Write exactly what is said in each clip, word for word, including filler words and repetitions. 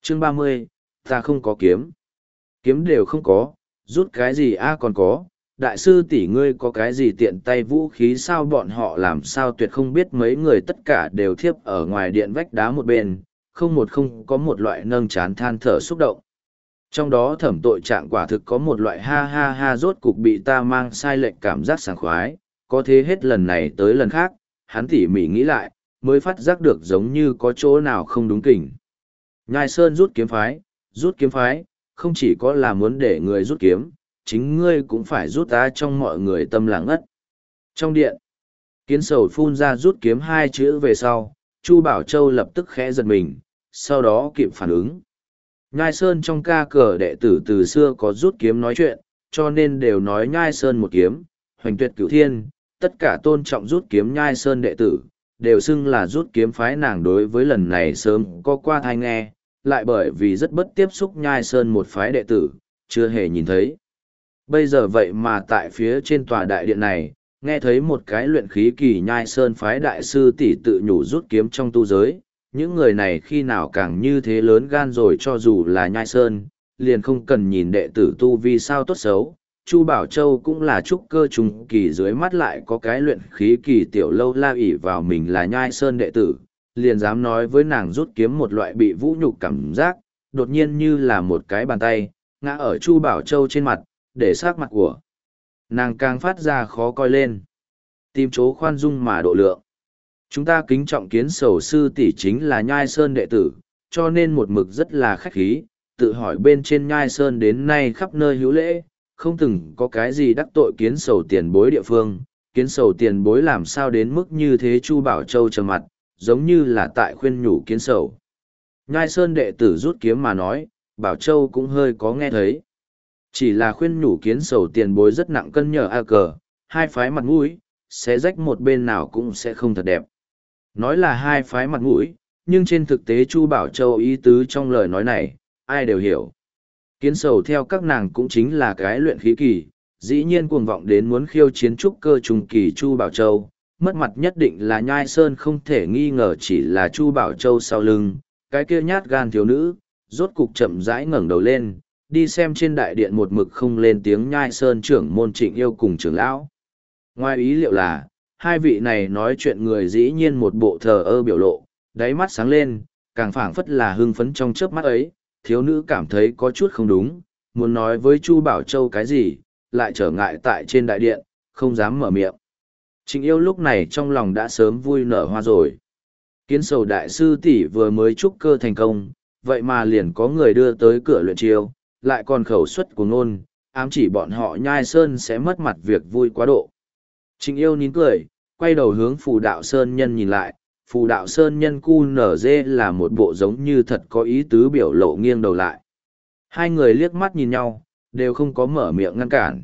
Chương ba mươi, ta không có kiếm. Kiếm đều không có, rút cái gì a còn có, đại sư tỷ ngươi có cái gì tiện tay vũ khí sao bọn họ làm sao tuyệt không biết mấy người tất cả đều thiếp ở ngoài điện vách đá một bên, không một không có một loại nâng chán than thở xúc động. Trong đó thẩm tội trạng quả thực có một loại ha ha ha rốt cục bị ta mang sai lệch cảm giác sảng khoái, có thế hết lần này tới lần khác, hắn tỉ mỉ nghĩ lại, mới phát giác được giống như có chỗ nào không đúng kỉnh. Nhai Sơn rút kiếm phái, rút kiếm phái, không chỉ có là muốn để người rút kiếm, chính ngươi cũng phải rút ta trong mọi người tâm lặng ngất. Trong điện, Kiến Sầu phun ra rút kiếm hai chữ về sau, Chu Bảo Châu lập tức khẽ giật mình, sau đó kịp phản ứng. Nhai Sơn trong ca cờ đệ tử từ xưa có rút kiếm nói chuyện, cho nên đều nói Nhai Sơn một kiếm, hoành tuyệt cửu thiên, tất cả tôn trọng rút kiếm Nhai Sơn đệ tử, đều xưng là rút kiếm phái nàng đối với lần này sớm có qua thai nghe, lại bởi vì rất bất tiếp xúc Nhai Sơn một phái đệ tử, chưa hề nhìn thấy. Bây giờ vậy mà tại phía trên tòa đại điện này, nghe thấy một cái luyện khí kỳ Nhai Sơn phái đại sư tỷ tự nhủ rút kiếm trong tu giới, những người này khi nào càng như thế lớn gan rồi cho dù là Nhai Sơn, liền không cần nhìn đệ tử tu vì sao tốt xấu. Chu Bảo Châu cũng là trúc cơ trùng kỳ dưới mắt lại có cái luyện khí kỳ tiểu lâu la ỷ vào mình là Nhai Sơn đệ tử, liền dám nói với nàng rút kiếm một loại bị vũ nhục cảm giác, đột nhiên như là một cái bàn tay, ngã ở Chu Bảo Châu trên mặt, để sắc mặt của nàng càng phát ra khó coi lên. Tìm chỗ khoan dung mà độ lượng. Chúng ta kính trọng Kiến Sầu sư tỷ chính là Nhai Sơn đệ tử, cho nên một mực rất là khách khí, tự hỏi bên trên Nhai Sơn đến nay khắp nơi hữu lễ, không từng có cái gì đắc tội Kiến Sầu tiền bối địa phương. Kiến Sầu tiền bối làm sao đến mức như thế? Chu Bảo Châu trầm mặt, giống như là tại khuyên nhủ Kiến Sầu. Nhai Sơn đệ tử rút kiếm mà nói, Bảo Châu cũng hơi có nghe thấy. Chỉ là khuyên nhủ Kiến Sầu tiền bối rất nặng cân nhờ a cờ, hai phái mặt mũi, sẽ rách một bên nào cũng sẽ không thật đẹp. Nói là hai phái mặt mũi, nhưng trên thực tế Chu Bảo Châu ý tứ trong lời nói này, ai đều hiểu. Kiến Sầu theo các nàng cũng chính là cái luyện khí kỳ, dĩ nhiên cuồng vọng đến muốn khiêu chiến trúc cơ trùng kỳ Chu Bảo Châu, mất mặt nhất định là Nhai Sơn không thể nghi ngờ chỉ là Chu Bảo Châu sau lưng, cái kia nhát gan thiếu nữ, rốt cục chậm rãi ngẩng đầu lên, đi xem trên đại điện một mực không lên tiếng Nhai Sơn trưởng môn Trịnh Yêu cùng trưởng lão. Ngoài ý liệu là, hai vị này nói chuyện người dĩ nhiên một bộ thờ ơ biểu lộ, đáy mắt sáng lên, càng phảng phất là hưng phấn trong chớp mắt ấy, thiếu nữ cảm thấy có chút không đúng, muốn nói với Chu Bảo Châu cái gì, lại trở ngại tại trên đại điện, không dám mở miệng. Trịnh Yêu lúc này trong lòng đã sớm vui nở hoa rồi. Kiến Sầu đại sư tỷ vừa mới trúc cơ thành công, vậy mà liền có người đưa tới cửa luyện chiêu, lại còn khẩu suất của ngôn, ám chỉ bọn họ Nhai Sơn sẽ mất mặt việc vui quá độ. Trịnh Yêu nín cười, quay đầu hướng Phù Đạo Sơn Nhân nhìn lại, Phù Đạo Sơn Nhân cu nở dê là một bộ giống như thật có ý tứ biểu lộ nghiêng đầu lại. Hai người liếc mắt nhìn nhau, đều không có mở miệng ngăn cản.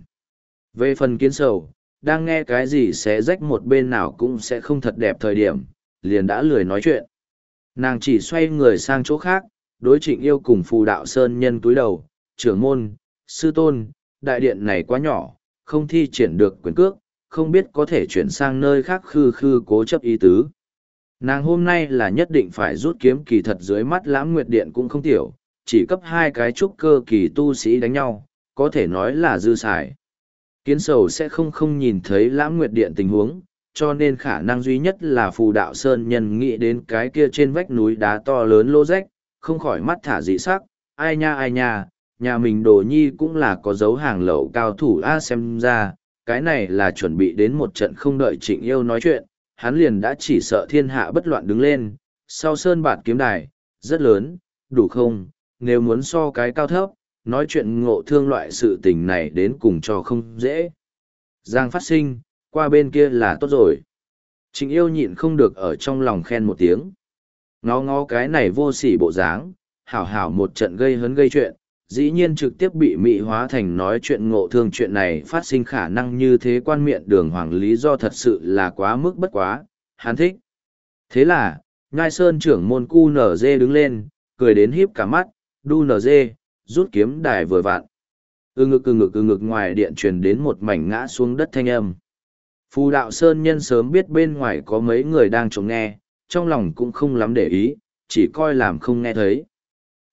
Về phần Kiến Sầu, đang nghe cái gì sẽ rách một bên nào cũng sẽ không thật đẹp thời điểm, liền đã lười nói chuyện. Nàng chỉ xoay người sang chỗ khác, đối Trịnh Yêu cùng Phù Đạo Sơn Nhân túi đầu, trưởng môn, sư tôn, đại điện này quá nhỏ, không thi triển được quyền cước, không biết có thể chuyển sang nơi khác khư khư cố chấp ý tứ. Nàng hôm nay là nhất định phải rút kiếm kỳ thật dưới mắt Lãm Nguyệt Điện cũng không tiểu, chỉ cấp hai cái trúc cơ kỳ tu sĩ đánh nhau, có thể nói là dư xài. Kiến Sầu sẽ không không nhìn thấy Lãm Nguyệt Điện tình huống, cho nên khả năng duy nhất là Phù Đạo Sơn Nhân nghĩ đến cái kia trên vách núi đá to lớn lỗ rách, không khỏi mắt thả dị sắc, ai nha ai nha, nhà mình Đồ Nhi cũng là có dấu hàng lậu cao thủ a xem ra, cái này là chuẩn bị đến một trận không đợi Trịnh Yêu nói chuyện, hắn liền đã chỉ sợ thiên hạ bất loạn đứng lên, sau sơn bạt kiếm đài, rất lớn, đủ không, nếu muốn so cái cao thấp, nói chuyện ngộ thương loại sự tình này đến cùng cho không dễ. Giang phát sinh, qua bên kia là tốt rồi. Trịnh Yêu nhịn không được ở trong lòng khen một tiếng. Ngó ngó cái này vô sỉ bộ dáng, hảo hảo một trận gây hấn gây chuyện, dĩ nhiên trực tiếp bị mị hóa thành nói chuyện ngộ thương chuyện này phát sinh khả năng như thế quan miệng đường hoàng lý do thật sự là quá mức bất quá, hắn thích. Thế là, Nhai Sơn trưởng môn cu nở dê đứng lên, cười đến híp cả mắt, đu nở dê, rút kiếm đài vừa vặn. Ừ ngực ừ ngực ừ ngực ngoài điện truyền đến một mảnh ngã xuống đất thanh âm. Phù Đạo Sơn Nhân sớm biết bên ngoài có mấy người đang trông nghe, trong lòng cũng không lắm để ý, chỉ coi làm không nghe thấy.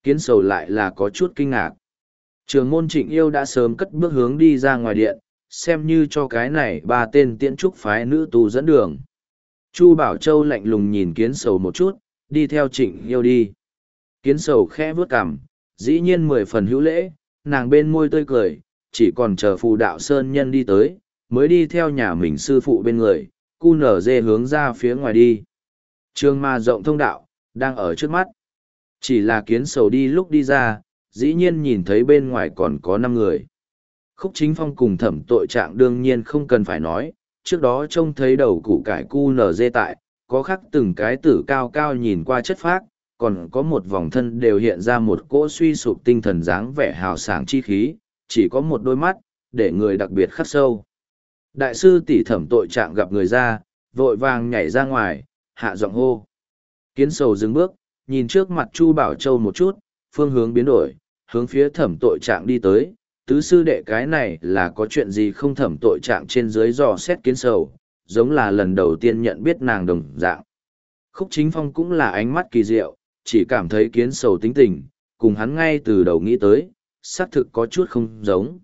Kiến sầu lại là có chút kinh ngạc. Trường môn Trịnh Yêu đã sớm cất bước hướng đi ra ngoài điện, xem như cho cái này ba tên tiễn trúc phái nữ tù dẫn đường. Chu Bảo Châu lạnh lùng nhìn kiến sầu một chút, đi theo Trịnh Yêu đi. Kiến sầu khẽ vướt cằm, dĩ nhiên mười phần hữu lễ, nàng bên môi tươi cười, chỉ còn chờ phù đạo sơn nhân đi tới, mới đi theo nhà mình sư phụ bên người, cu nở dê hướng ra phía ngoài đi. Trường ma rộng thông đạo, đang ở trước mắt. Chỉ là kiến sầu đi lúc đi ra, dĩ nhiên nhìn thấy bên ngoài còn có năm người. Khúc Chính Phong cùng thẩm tội trạng đương nhiên không cần phải nói, trước đó trông thấy đầu củ cải cu nở dê tại, có khắc từng cái tử cao cao nhìn qua chất phác, còn có một vòng thân đều hiện ra một cỗ suy sụp tinh thần dáng vẻ hào sảng chi khí, chỉ có một đôi mắt, để người đặc biệt khắc sâu. Đại sư tỷ thẩm tội trạng gặp người ra, vội vàng nhảy ra ngoài, hạ giọng hô. Kiến sầu dừng bước, nhìn trước mặt Chu Bảo Châu một chút, phương hướng biến đổi, hướng phía thẩm tội trạng đi tới. Tứ sư đệ cái này là có chuyện gì không, thẩm tội trạng trên dưới dò xét kiến sầu, giống là lần đầu tiên nhận biết nàng đồng dạng. Khúc Chính Phong cũng là ánh mắt kỳ diệu, chỉ cảm thấy kiến sầu tính tình, cùng hắn ngay từ đầu nghĩ tới, xác thực có chút không giống.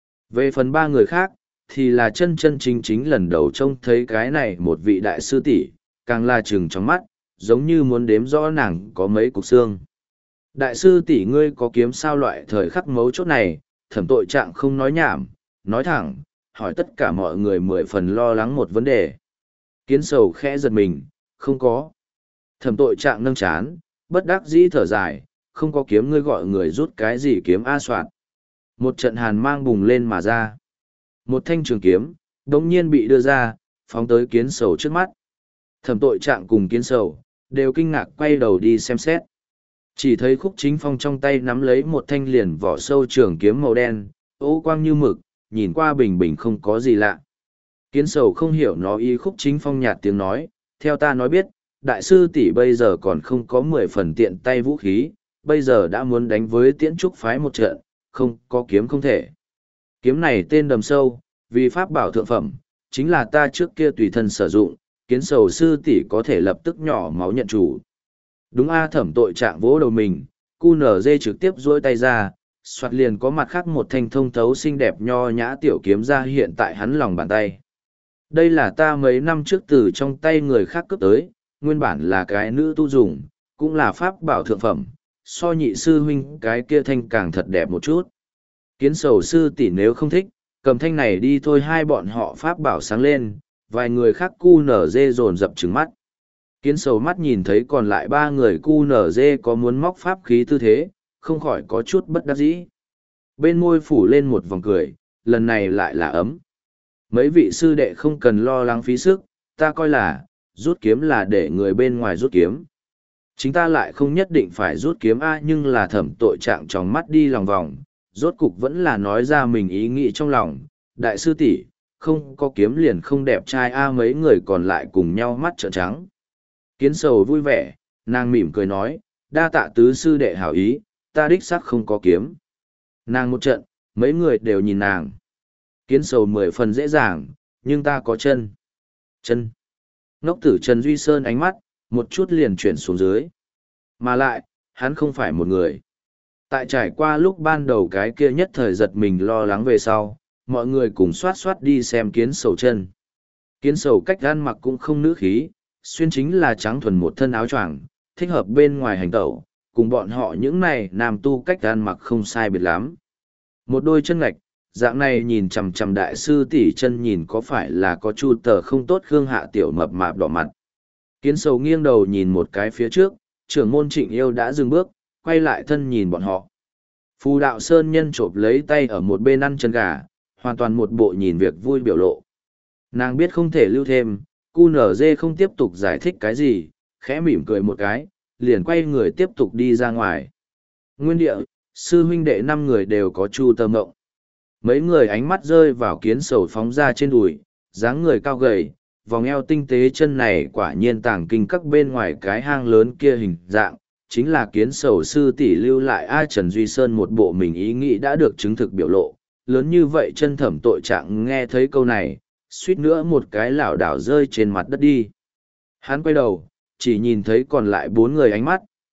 Về phần ba người khác, thì là chân chân chính chính lần đầu trông thấy cái này một vị đại sư tỷ, càng là trừng trong mắt, giống như muốn đếm rõ nàng có mấy cục xương. Đại sư tỷ ngươi có kiếm sao, loại thời khắc mấu chốt này, thẩm tội trạng không nói nhảm, nói thẳng, hỏi tất cả mọi người mười phần lo lắng một vấn đề. Kiến sầu khẽ giật mình, không có. Thẩm tội trạng nâng chán, bất đắc dĩ thở dài, không có kiếm ngươi gọi người rút cái gì kiếm a soạn. Một trận hàn mang bùng lên mà ra. Một thanh trường kiếm, đống nhiên bị đưa ra, phóng tới kiến sầu trước mắt. Thẩm tội trạng cùng kiến sầu, đều kinh ngạc quay đầu đi xem xét. Chỉ thấy Khúc Chính Phong trong tay nắm lấy một thanh liền vỏ sâu trường kiếm màu đen, ố quang như mực, nhìn qua bình bình không có gì lạ. Kiến sầu không hiểu nó ý. Khúc Chính Phong nhạt tiếng nói, theo ta nói biết, đại sư tỷ bây giờ còn không có mười phần tiện tay vũ khí, bây giờ đã muốn đánh với tiễn trúc phái một trận, không có kiếm không thể. Kiếm này tên Đầm Sâu, vì pháp bảo thượng phẩm, chính là ta trước kia tùy thân sử dụng, kiến sầu sư tỷ có thể lập tức nhỏ máu nhận chủ. Đúng a, thẩm tội trạng vỗ đầu mình, cu nở dê trực tiếp duỗi tay ra, soạt liền có mặt khác một thanh thông thấu xinh đẹp nho nhã tiểu kiếm ra hiện tại hắn lòng bàn tay. Đây là ta mấy năm trước từ trong tay người khác cướp tới, nguyên bản là cái nữ tu dùng, cũng là pháp bảo thượng phẩm, so nhị sư huynh cái kia thanh càng thật đẹp một chút. Kiến sầu sư tỷ nếu không thích, cầm thanh này đi thôi. Hai bọn họ pháp bảo sáng lên, vài người khác cu nở dê dồn dập trứng mắt. Kiến sầu mắt nhìn thấy còn lại ba người cu nở dê có muốn móc pháp khí tư thế, không khỏi có chút bất đắc dĩ. Bên môi phủ lên một vòng cười, lần này lại là ấm. Mấy vị sư đệ không cần lo lắng phí sức, ta coi là, rút kiếm là để người bên ngoài rút kiếm. Chính ta lại không nhất định phải rút kiếm a, nhưng là thẩm tội trạng trong mắt đi lòng vòng, rốt cục vẫn là nói ra mình ý nghĩ trong lòng. Đại sư tỷ không có kiếm liền không đẹp trai a. Mấy người còn lại cùng nhau mắt trợn trắng. Kiến sầu vui vẻ, nàng mỉm cười nói, đa tạ tứ sư đệ hảo ý, ta đích xác không có kiếm. Nàng một trận, mấy người đều nhìn nàng. Kiến sầu mười phần dễ dàng, nhưng ta có chân. Chân. Ngốc tử Trần Duy Sơn ánh mắt, một chút liền chuyển xuống dưới. Mà lại, hắn không phải một người. Tại trải qua lúc ban đầu cái kia nhất thời giật mình lo lắng về sau, mọi người cùng xoát xoát đi xem kiến sầu chân. Kiến sầu cách ăn mặc cũng không nữ khí, xuyên chính là trắng thuần một thân áo choàng, thích hợp bên ngoài hành tẩu, cùng bọn họ những này nam tu cách ăn mặc không sai biệt lắm. Một đôi chân ngạch, dạng này nhìn chằm chằm đại sư tỷ chân nhìn có phải là có chu tờ không tốt, Khương Hạ tiểu mập mạp đỏ mặt. Kiến sầu nghiêng đầu nhìn một cái phía trước, trưởng môn Trịnh Yêu đã dừng bước, quay lại thân nhìn bọn họ. Phù đạo sơn nhân chộp lấy tay ở một bên ăn chân gà, hoàn toàn một bộ nhìn việc vui biểu lộ. Nàng biết không thể lưu thêm, cu nở dê không tiếp tục giải thích cái gì, khẽ mỉm cười một cái, liền quay người tiếp tục đi ra ngoài. Nguyên địa, sư huynh đệ năm người đều có chu tơ mộng. Mấy người ánh mắt rơi vào kiến sầu phóng ra trên đùi, dáng người cao gầy, vòng eo tinh tế chân này quả nhiên tàng kinh các bên ngoài cái hang lớn kia hình dạng, chính là kiến sầu sư tỷ lưu lại A Trần Duy Sơn một bộ mình ý nghĩ đã được chứng thực biểu lộ. Lớn như vậy chân thẩm tội trạng nghe thấy câu này, suýt nữa một cái lảo đảo rơi trên mặt đất đi. Hắn quay đầu, chỉ nhìn thấy còn lại bốn người ánh mắt,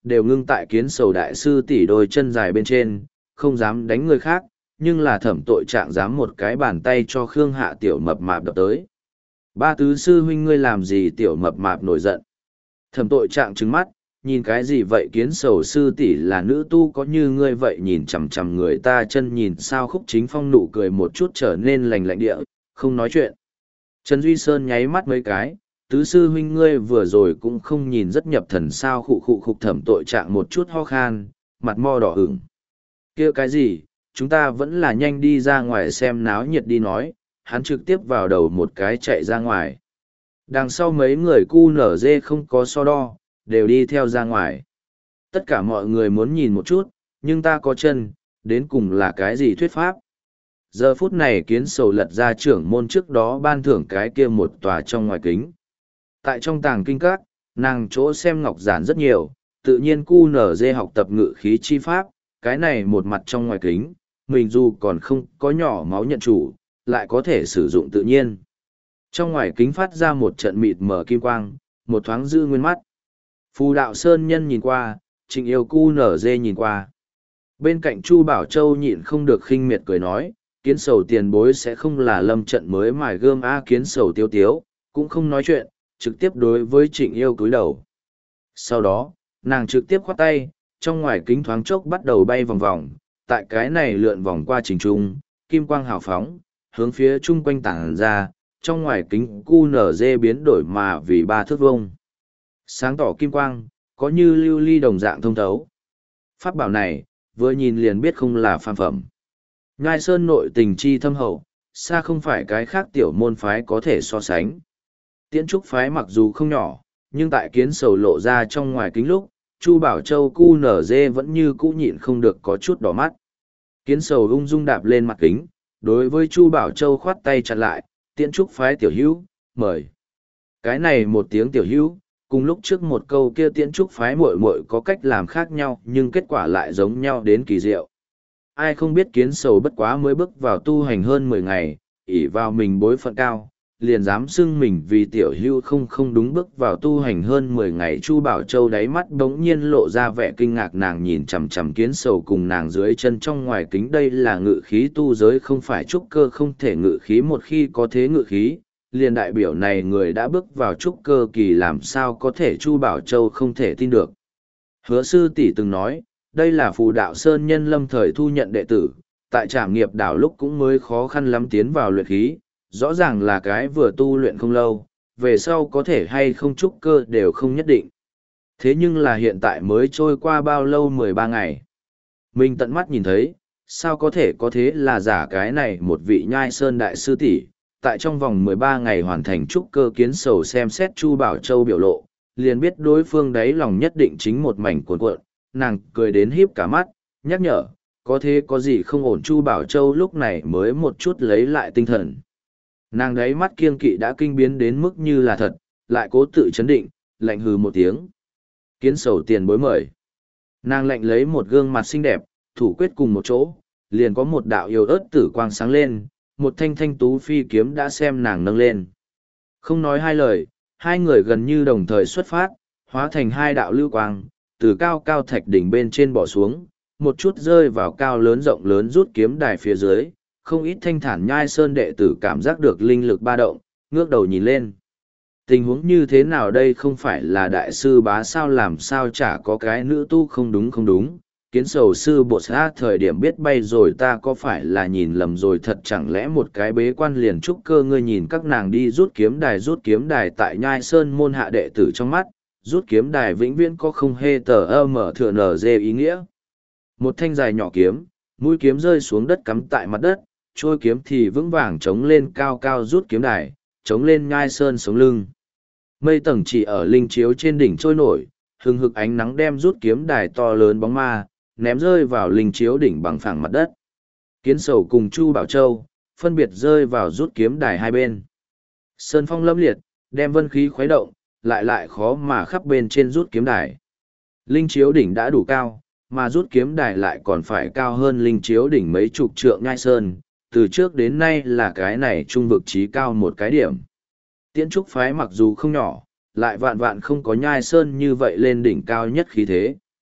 đều ngưng tại kiến sầu đại sư tỷ đôi chân dài bên trên, không dám đánh người khác, nhưng là thẩm tội trạng dám một cái bàn tay cho Khương Hạ tiểu mập mạp đập tới. Ba tứ sư huynh ngươi làm gì tiểu mập mạp nổi giận. Thẩm tội trạng trừng mắt, nhìn cái gì vậy kiến sầu sư tỷ là nữ tu có như ngươi vậy nhìn chằm chằm người ta chân nhìn sao Khúc Chính Phong nụ cười một chút trở nên lành lạnh địa, không nói chuyện. Trần Duy Sơn nháy mắt mấy cái, tứ sư huynh ngươi vừa rồi cũng không nhìn rất nhập thần sao khụ khụ khục thẩm tội trạng một chút ho khan, mặt mo đỏ ửng. Kia cái gì, chúng ta vẫn là nhanh đi ra ngoài xem náo nhiệt đi nói, hắn trực tiếp vào đầu một cái chạy ra ngoài. Đằng sau mấy người cu nở dê không có so đo, đều đi theo ra ngoài. Tất cả mọi người muốn nhìn một chút, nhưng ta có chân, đến cùng là cái gì thuyết pháp. Giờ phút này kiến sầu lật ra trưởng môn trước đó ban thưởng cái kia một tòa trong ngoài kính. Tại trong tàng kinh các, nàng chỗ xem ngọc giản rất nhiều, tự nhiên cu nở dê học tập ngự khí chi pháp, cái này một mặt trong ngoài kính, mình dù còn không có nhỏ máu nhận chủ, lại có thể sử dụng tự nhiên. Trong ngoài kính phát ra một trận mịt mở kim quang, một thoáng dư nguyên mắt. Phù đạo sơn nhân nhìn qua, Trịnh Yêu cu nở dê nhìn qua. Bên cạnh Chu Bảo Châu nhịn không được khinh miệt cười nói, kiến sầu tiền bối sẽ không là lâm trận mới mài gươm a kiến sầu tiêu tiếu, cũng không nói chuyện, trực tiếp đối với Trịnh Yêu cúi đầu. Sau đó, nàng trực tiếp khoát tay, trong ngoài kính thoáng chốc bắt đầu bay vòng vòng, tại cái này lượn vòng qua trình trung, kim quang hào phóng, hướng phía chung quanh tảng ra, trong ngoài kính cu nở dê biến đổi mà vì ba thước vông. Sáng tỏ kim quang, có như lưu ly đồng dạng thông thấu. Pháp bảo này, vừa nhìn liền biết không là phàm phẩm. Nhai Sơn nội tình chi thâm hậu, xa không phải cái khác tiểu môn phái có thể so sánh. Tiễn trúc phái mặc dù không nhỏ, nhưng tại kiến sầu lộ ra trong ngoài kính lúc, Chu Bảo Châu cu nở dê vẫn như cũ nhịn không được có chút đỏ mắt. Kiến sầu ung dung đạp lên mặt kính, đối với Chu Bảo Châu khoát tay chặn lại, tiễn trúc phái tiểu hữu, mời. Cái này một tiếng tiểu hữu, cùng lúc trước một câu kia tiễn trúc phái muội muội có cách làm khác nhau nhưng kết quả lại giống nhau đến kỳ diệu. Ai không biết kiến sầu bất quá mới bước vào tu hành hơn mười ngày, ỷ vào mình bối phận cao, liền dám xưng mình vì tiểu hưu không không đúng bước vào tu hành hơn mười ngày. Chu Bảo Châu đáy mắt bỗng nhiên lộ ra vẻ kinh ngạc, nàng nhìn chằm chằm kiến sầu cùng nàng dưới chân trong ngoài kính, đây là ngự khí tu giới không phải trúc cơ không thể ngự khí, một khi có thế ngự khí, liền đại biểu này người đã bước vào trúc cơ kỳ, làm sao có thể. Chu Bảo Châu không thể tin được. Hứa sư tỷ từng nói, đây là phù đạo sơn nhân lâm thời thu nhận đệ tử, tại trảm nghiệp đảo lúc cũng mới khó khăn lắm tiến vào luyện khí, rõ ràng là cái vừa tu luyện không lâu, về sau có thể hay không trúc cơ đều không nhất định. Thế nhưng là hiện tại mới trôi qua bao lâu mười ba ngày. Mình tận mắt nhìn thấy, sao có thể có thế là giả cái này một vị Nhai Sơn đại sư tỷ tại trong vòng mười ba ngày hoàn thành trúc cơ. Kiến sầu xem xét Chu Bảo Châu biểu lộ, liền biết đối phương đáy lòng nhất định chính một mảnh cuộn cuộn, nàng cười đến híp cả mắt, nhắc nhở, có thế có gì không ổn. Chu Bảo Châu lúc này mới một chút lấy lại tinh thần. Nàng đáy mắt kiêng kỵ đã kinh biến đến mức như là thật, lại cố tự chấn định, lạnh hừ một tiếng. Kiến sầu tiền bối mời. Nàng lạnh lấy một gương mặt xinh đẹp, thủ quyết cùng một chỗ, liền có một đạo yêu ớt tử quang sáng lên, một thanh thanh tú phi kiếm đã xem nàng nâng lên. Không nói hai lời, hai người gần như đồng thời xuất phát, hóa thành hai đạo lưu quang, từ cao cao thạch đỉnh bên trên bỏ xuống, một chút rơi vào cao lớn rộng lớn rút kiếm đài phía dưới. Không ít thanh thản Nhai Sơn đệ tử cảm giác được linh lực ba động, ngước đầu nhìn lên. Tình huống như thế nào đây, không phải là đại sư bá sao, làm sao chả có cái nữ tu không đúng không đúng. Kiến sầu sư bột sát thời điểm biết bay rồi, ta có phải là nhìn lầm rồi, thật chẳng lẽ một cái bế quan liền trúc cơ. Ngươi nhìn các nàng đi rút kiếm đài, rút kiếm đài tại Nhai Sơn môn hạ đệ tử trong mắt, rút kiếm đài vĩnh viễn có không hê tờ ơ mở thừa nở dê ý nghĩa. Một thanh dài nhỏ kiếm, mũi kiếm rơi xuống đất cắm tại mặt đất, trôi kiếm thì vững vàng chống lên cao cao rút kiếm đài, chống lên Nhai Sơn sống lưng. Mây tầng chỉ ở linh chiếu trên đỉnh trôi nổi, hừng hực ánh nắng đem rút kiếm đài to lớn bóng ma, ném rơi vào linh chiếu đỉnh bằng phẳng mặt đất. Kiến sầu cùng Chu Bảo Châu, phân biệt rơi vào rút kiếm đài hai bên. Sơn phong lâm liệt, đem vân khí khuấy động, lại lại khó mà khắp bên trên rút kiếm đài. Linh chiếu đỉnh đã đủ cao, mà rút kiếm đài lại còn phải cao hơn linh chiếu đỉnh mấy chục trượng. Nhai Sơn, từ trước đến nay là cái này trung vực trí cao một cái điểm. Tiễn trúc phái mặc dù không nhỏ, lại vạn vạn không có Nhai Sơn như vậy lên đỉnh cao nhất khí thế.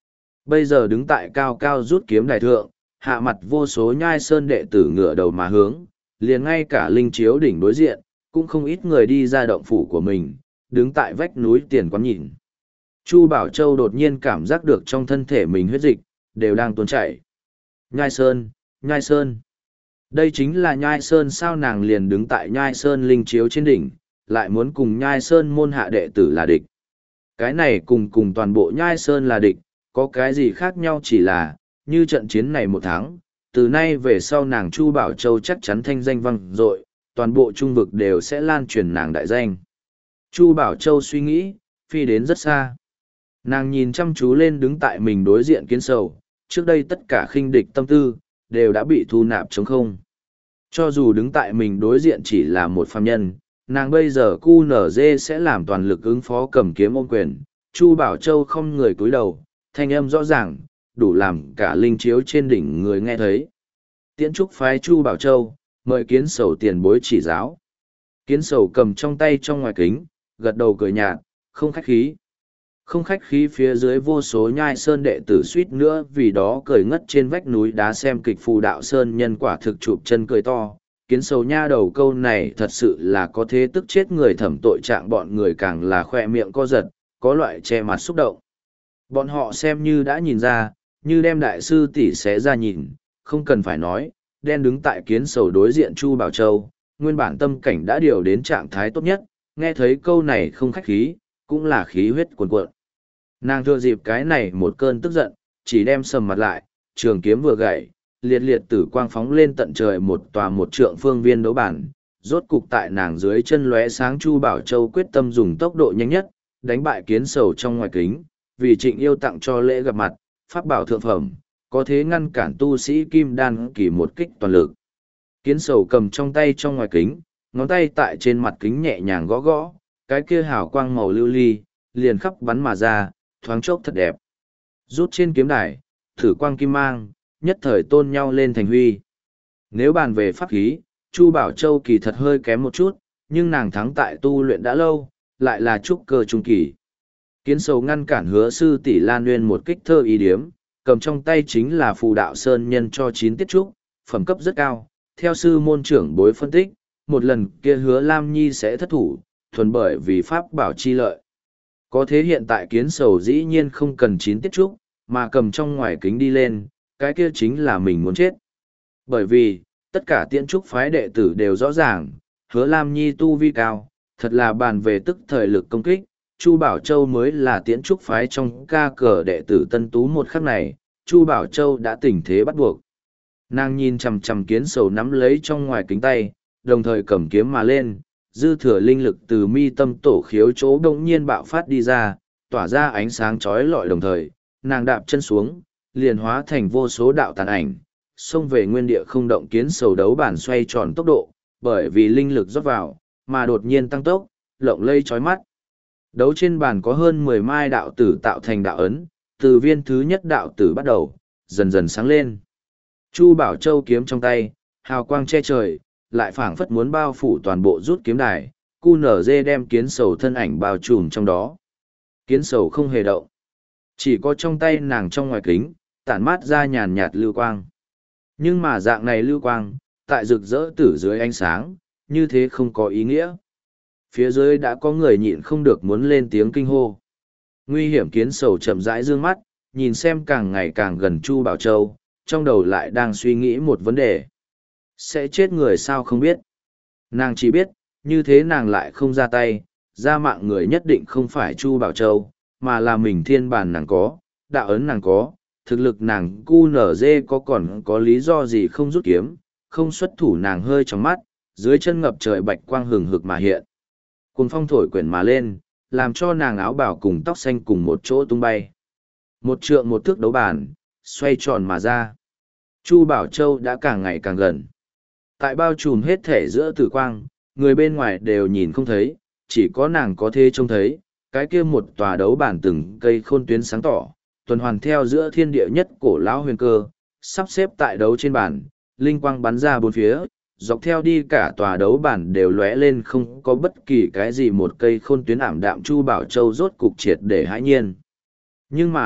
Bây giờ đứng tại cao cao rút kiếm đài thượng, hạ mặt vô số nhai sơn đệ tử ngửa đầu mà hướng, liền ngay cả linh chiếu đỉnh đối diện, cũng không ít người đi ra động phủ của mình, đứng tại vách núi tiền quán nhìn. Chu Bảo Châu đột nhiên cảm giác được trong thân thể mình huyết dịch, đều đang tuôn chảy. Nhai Sơn, Nhai Sơn. Đây chính là Nhai Sơn sao nàng liền đứng tại Nhai Sơn linh chiếu trên đỉnh, lại muốn cùng Nhai Sơn môn hạ đệ tử là địch. Cái này cùng cùng toàn bộ Nhai Sơn là địch, có cái gì khác nhau chỉ là, như trận chiến này một tháng, từ nay về sau nàng Chu Bảo Châu chắc chắn thanh danh vang dội, toàn bộ trung vực đều sẽ lan truyền nàng đại danh. Chu Bảo Châu suy nghĩ, phi đến rất xa. Nàng nhìn chăm chú lên đứng tại mình đối diện Kiến Sầu, trước đây tất cả khinh địch tâm tư, đều đã bị thu nạp trống không. Cho dù đứng tại mình đối diện chỉ là một phàm nhân, nàng bây giờ cu nở dê sẽ làm toàn lực ứng phó cầm kiếm ôm quyền. Chu Bảo Châu không người cúi đầu, thanh âm rõ ràng, đủ làm cả linh chiếu trên đỉnh người nghe thấy. Tiễn trúc phái Chu Bảo Châu, mời Kiến Sầu tiền bối chỉ giáo. Kiến Sầu cầm trong tay trong ngoài kính, gật đầu cười nhạt, không khách khí. Không khách khí phía dưới vô số nhai sơn đệ tử suýt nữa vì đó cười ngất trên vách núi đá xem kịch phù đạo sơn nhân quả thực chụp chân cười to. Kiến Sầu nha đầu câu này thật sự là có thế tức chết người thẩm tội trạng bọn người càng là khoe miệng co giật, có loại che mặt xúc động. Bọn họ xem như đã nhìn ra, như đem đại sư tỷ xé ra nhìn, không cần phải nói, đen đứng tại Kiến Sầu đối diện Chu Bảo Châu, nguyên bản tâm cảnh đã điều đến trạng thái tốt nhất, nghe thấy câu này không khách khí, cũng là khí huyết cuồn cuộn. Nàng thừa dịp cái này một cơn tức giận, chỉ đem sầm mặt lại, trường kiếm vừa gãy, liệt liệt tử quang phóng lên tận trời một tòa một trượng phương viên đấu bản, rốt cục tại nàng dưới chân lóe sáng Chu Bảo Châu quyết tâm dùng tốc độ nhanh nhất, đánh bại Kiến Sầu trong ngoài kính, vì Trịnh Yêu tặng cho lễ gặp mặt, pháp bảo thượng phẩm, có thế ngăn cản tu sĩ kim đan kỳ một kích toàn lực. Kiến Sầu cầm trong tay trong ngoài kính, ngón tay tại trên mặt kính nhẹ nhàng gõ gõ, cái kia hào quang màu lưu ly, liền khắp bắn mà ra, thoáng chốc thật đẹp. Rút trên kiếm đài, thử quang kim mang, nhất thời tôn nhau lên thành huy. Nếu bàn về pháp khí, Chu Bảo Châu kỳ thật hơi kém một chút, nhưng nàng thắng tại tu luyện đã lâu, lại là trúc cơ trung kỳ. Kiến Sầu ngăn cản Hứa sư tỷ Lan Nguyên một kích thơ ý điếm, cầm trong tay chính là phù đạo sơn nhân cho chín tiết trúc, phẩm cấp rất cao. Theo sư môn trưởng bối phân tích, một lần kia Hứa Lam Nhi sẽ thất thủ, thuần bởi vì pháp bảo chi lợi. Có thế hiện tại Kiến Sầu dĩ nhiên không cần chín tiết trúc, mà cầm trong ngoài kính đi lên, cái kia chính là mình muốn chết. Bởi vì, tất cả tiễn trúc phái đệ tử đều rõ ràng, Hứa Lam Nhi tu vi cao, thật là bàn về tức thời lực công kích, Chu Bảo Châu mới là tiễn trúc phái trong ca cờ đệ tử tân tú một khắc này, Chu Bảo Châu đã tình thế bắt buộc. Nàng nhìn chằm chằm Kiến Sầu nắm lấy trong ngoài kính tay, đồng thời cầm kiếm mà lên, dư thừa linh lực từ mi tâm tổ khiếu chỗ đông nhiên bạo phát đi ra, tỏa ra ánh sáng chói lọi đồng thời, nàng đạp chân xuống, liền hóa thành vô số đạo tàn ảnh, xông về nguyên địa không động. Kiến Sầu đấu bản xoay tròn tốc độ, bởi vì linh lực rót vào, mà đột nhiên tăng tốc, lộng lây chói mắt. Đấu trên bàn có hơn mười mai đạo tử tạo thành đạo ấn, từ viên thứ nhất đạo tử bắt đầu, dần dần sáng lên. Chu Bảo Châu kiếm trong tay, hào quang che trời, lại phảng phất muốn bao phủ toàn bộ rút kiếm đài, cu nở dê đem Kiến Sầu thân ảnh bao trùm trong đó. Kiến Sầu không hề động, chỉ có trong tay nàng trong ngoài kính, tản mát ra nhàn nhạt lưu quang. Nhưng mà dạng này lưu quang, tại rực rỡ tử dưới ánh sáng, như thế không có ý nghĩa. Phía dưới đã có người nhịn không được muốn lên tiếng kinh hô. Nguy hiểm. Kiến Sầu chậm rãi dương mắt, nhìn xem càng ngày càng gần Chu Bảo Châu, trong đầu lại đang suy nghĩ một vấn đề. Sẽ chết người sao không biết. Nàng chỉ biết, như thế nàng lại không ra tay, ra mạng người nhất định không phải Chu Bảo Châu, mà là mình. Thiên bản nàng có, đạo ấn nàng có, thực lực nàng cu nở dê có, còn có lý do gì không rút kiếm, không xuất thủ. Nàng hơi trong mắt, dưới chân ngập trời bạch quang hừng hực mà hiện. Cuồng phong thổi quyển mà lên, làm cho nàng áo bào cùng tóc xanh cùng một chỗ tung bay. Một trượng một thước đấu bản, xoay tròn mà ra. Chu Bảo Châu đã càng ngày càng gần. Tại bao trùm hết thể giữa tử quang, người bên ngoài đều nhìn không thấy, chỉ có nàng có thể trông thấy, cái kia một tòa đấu bản từng cây khôn tuyến sáng tỏ, tuần hoàn theo giữa thiên địa nhất cổ lão huyền cơ, sắp xếp tại đấu trên bàn, linh quang bắn ra bốn phía, dọc theo đi cả tòa đấu bản đều lóe lên, không có bất kỳ cái gì một cây khôn tuyến ảm đạm. Chu Bảo Châu rốt cục triệt để hãi nhiên. Nhưng mà,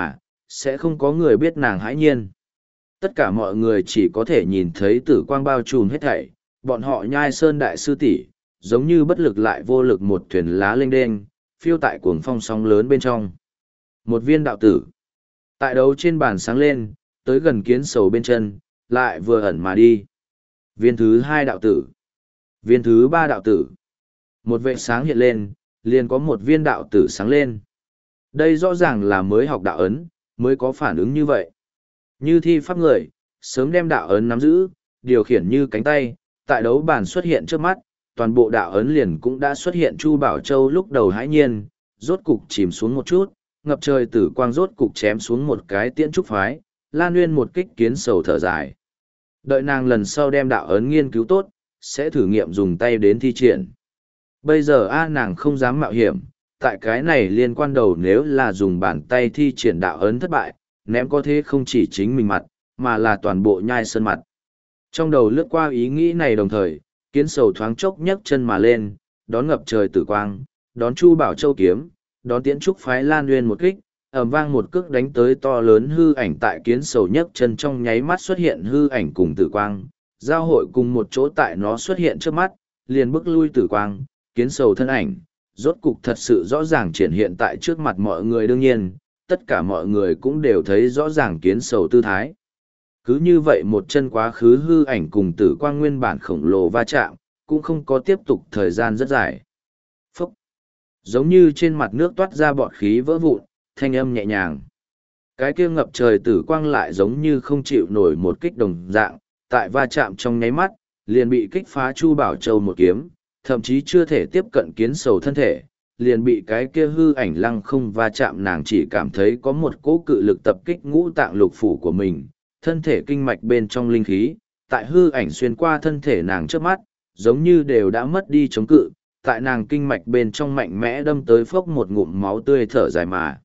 sẽ không có người biết nàng hãi nhiên. Tất cả mọi người chỉ có thể nhìn thấy tử quang bao trùm hết thảy, bọn họ nhai sơn đại sư tỷ giống như bất lực lại vô lực một thuyền lá lênh đênh, phiêu tại cuồng phong sóng lớn bên trong. Một viên đạo tử. Tại đấu trên bàn sáng lên, tới gần kiến sầu bên chân, lại vừa ẩn mà đi. Viên thứ hai đạo tử. Viên thứ ba đạo tử. Một vệ sáng hiện lên, liền có một viên đạo tử sáng lên. Đây rõ ràng là mới học đạo ấn, mới có phản ứng như vậy. Như thi pháp người, sớm đem đạo ấn nắm giữ, điều khiển như cánh tay, tại đấu bàn xuất hiện trước mắt, toàn bộ đạo ấn liền cũng đã xuất hiện. Chu Bảo Châu lúc đầu hãi nhiên, rốt cục chìm xuống một chút, ngập trời tử quang rốt cục chém xuống một cái tiễn trúc phái, Lan Nguyên một kích kiến sầu thở dài. Đợi nàng lần sau đem đạo ấn nghiên cứu tốt, sẽ thử nghiệm dùng tay đến thi triển. Bây giờ a nàng không dám mạo hiểm, tại cái này liên quan đầu nếu là dùng bàn tay thi triển đạo ấn thất bại, ném có thế không chỉ chính mình mặt, mà là toàn bộ nhai sơn mặt. Trong đầu lướt qua ý nghĩ này đồng thời, kiến sầu thoáng chốc nhấc chân mà lên, đón ngập trời tử quang, đón Chu Bảo Châu kiếm, đón tiễn trúc phái Lan Nguyên một kích, ầm vang một cước đánh tới to lớn hư ảnh. Tại kiến sầu nhấc chân trong nháy mắt xuất hiện hư ảnh cùng tử quang, giao hội cùng một chỗ tại nó xuất hiện trước mắt, liền bức lui tử quang, kiến sầu thân ảnh, rốt cục thật sự rõ ràng triển hiện tại trước mặt mọi người. Đương nhiên, tất cả mọi người cũng đều thấy rõ ràng kiến sầu tư thái. Cứ như vậy một chân quá khứ hư ảnh cùng tử quang nguyên bản khổng lồ va chạm, cũng không có tiếp tục thời gian rất dài. Phúc! Giống như trên mặt nước toát ra bọt khí vỡ vụn, thanh âm nhẹ nhàng. Cái kia ngập trời tử quang lại giống như không chịu nổi một kích đồng dạng, tại va chạm trong nháy mắt, liền bị kích phá Chu Bảo Châu một kiếm, thậm chí chưa thể tiếp cận kiến sầu thân thể, liền bị cái kia hư ảnh lăng không va chạm. Nàng chỉ cảm thấy có một cỗ cự lực tập kích ngũ tạng lục phủ của mình, thân thể kinh mạch bên trong linh khí, tại hư ảnh xuyên qua thân thể nàng trước mắt, giống như đều đã mất đi chống cự, tại nàng kinh mạch bên trong mạnh mẽ đâm tới phốc một ngụm máu tươi thở dài mà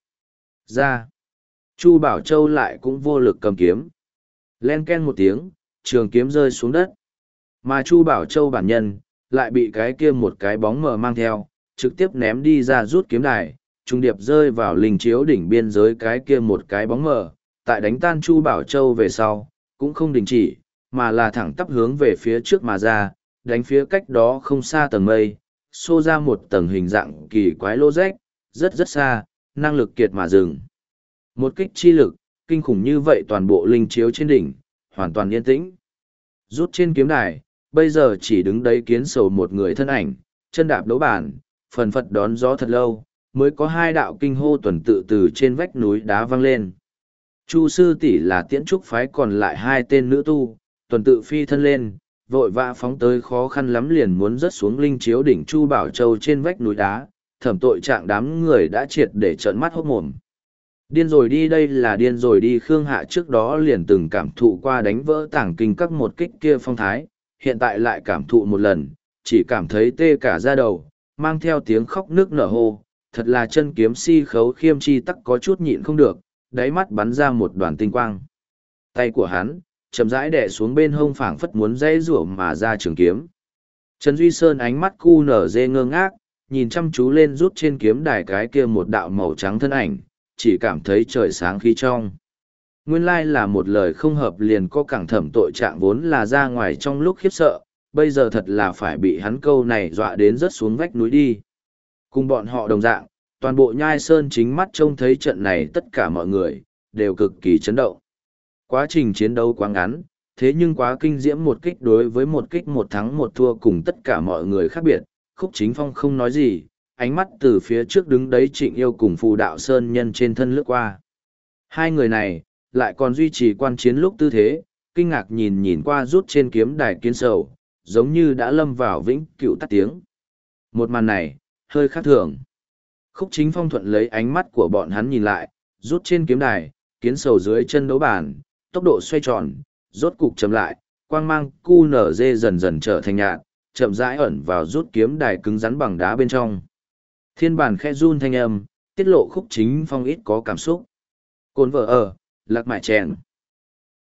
ra. Chu Bảo Châu lại cũng vô lực cầm kiếm. Len ken một tiếng, trường kiếm rơi xuống đất. Mà Chu Bảo Châu bản nhân, lại bị cái kia một cái bóng mờ mang theo, trực tiếp ném đi ra rút kiếm đài, trung điệp rơi vào linh chiếu đỉnh biên giới cái kia một cái bóng mờ. Tại đánh tan Chu Bảo Châu về sau, cũng không đình chỉ, mà là thẳng tắp hướng về phía trước mà ra, đánh phía cách đó không xa tầng mây, xô ra một tầng hình dạng kỳ quái lô rách, rất rất xa, năng lực kiệt mà dừng. Một kích chi lực, kinh khủng như vậy toàn bộ linh chiếu trên đỉnh, hoàn toàn yên tĩnh. Rút trên kiếm đài, bây giờ chỉ đứng đấy kiến sầu một người thân ảnh, chân đạp đấu bàn, phần phật đón gió thật lâu, mới có hai đạo kinh hô tuần tự từ trên vách núi đá văng lên. Chu sư tỷ là tiễn trúc phái còn lại hai tên nữ tu, tuần tự phi thân lên, vội vã phóng tới khó khăn lắm liền muốn rớt xuống linh chiếu đỉnh Chu Bảo Châu trên vách núi đá, thẩm tội trạng đám người đã triệt để trợn mắt hốt mồm. Điên rồi đi, đây là điên rồi đi. Khương Hạ trước đó liền từng cảm thụ qua đánh vỡ tảng kinh các một kích kia phong thái, hiện tại lại cảm thụ một lần, chỉ cảm thấy tê cả da đầu, mang theo tiếng khóc nước nở hô, thật là chân kiếm si khấu khiêm chi tắc có chút nhịn không được, đáy mắt bắn ra một đoàn tinh quang. Tay của hắn, chậm rãi đè xuống bên hông phảng phất muốn dây rủa mà ra trường kiếm. Trần Duy Sơn ánh mắt cu nở dê ngơ ngác, nhìn chăm chú lên rút trên kiếm đài cái kia một đạo màu trắng thân ảnh, chỉ cảm thấy trời sáng khí trong. Nguyên lai là một lời không hợp liền có cẳng thẩm tội trạng vốn là ra ngoài trong lúc khiếp sợ, bây giờ thật là phải bị hắn câu này dọa đến rớt xuống vách núi đi. Cùng bọn họ đồng dạng, toàn bộ nhai sơn chính mắt trông thấy trận này tất cả mọi người, đều cực kỳ chấn động. Quá trình chiến đấu quá ngắn, thế nhưng quá kinh diễm, một kích đối với một kích một thắng một thua cùng tất cả mọi người khác biệt. Khúc Chính Phong không nói gì, ánh mắt từ phía trước đứng đấy Trịnh Yêu cùng Phù Đạo Sơn Nhân trên thân lướt qua. Hai người này, lại còn duy trì quan chiến lúc tư thế, kinh ngạc nhìn nhìn qua rút trên kiếm đài kiến sầu, giống như đã lâm vào vĩnh cửu tắt tiếng. Một màn này, hơi khác thường. Khúc Chính Phong thuận lấy ánh mắt của bọn hắn nhìn lại, rút trên kiếm đài, kiến sầu dưới chân đấu bàn, tốc độ xoay tròn, rốt cục chậm lại, quang mang cu nở dê dần dần trở thành nhạt, chậm rãi ẩn vào rút kiếm đài cứng rắn bằng đá bên trong. Thiên bản khẽ run thanh âm, tiết lộ Khúc Chính Phong ít có cảm xúc. Cồn vợ ở, lạc mại chèn.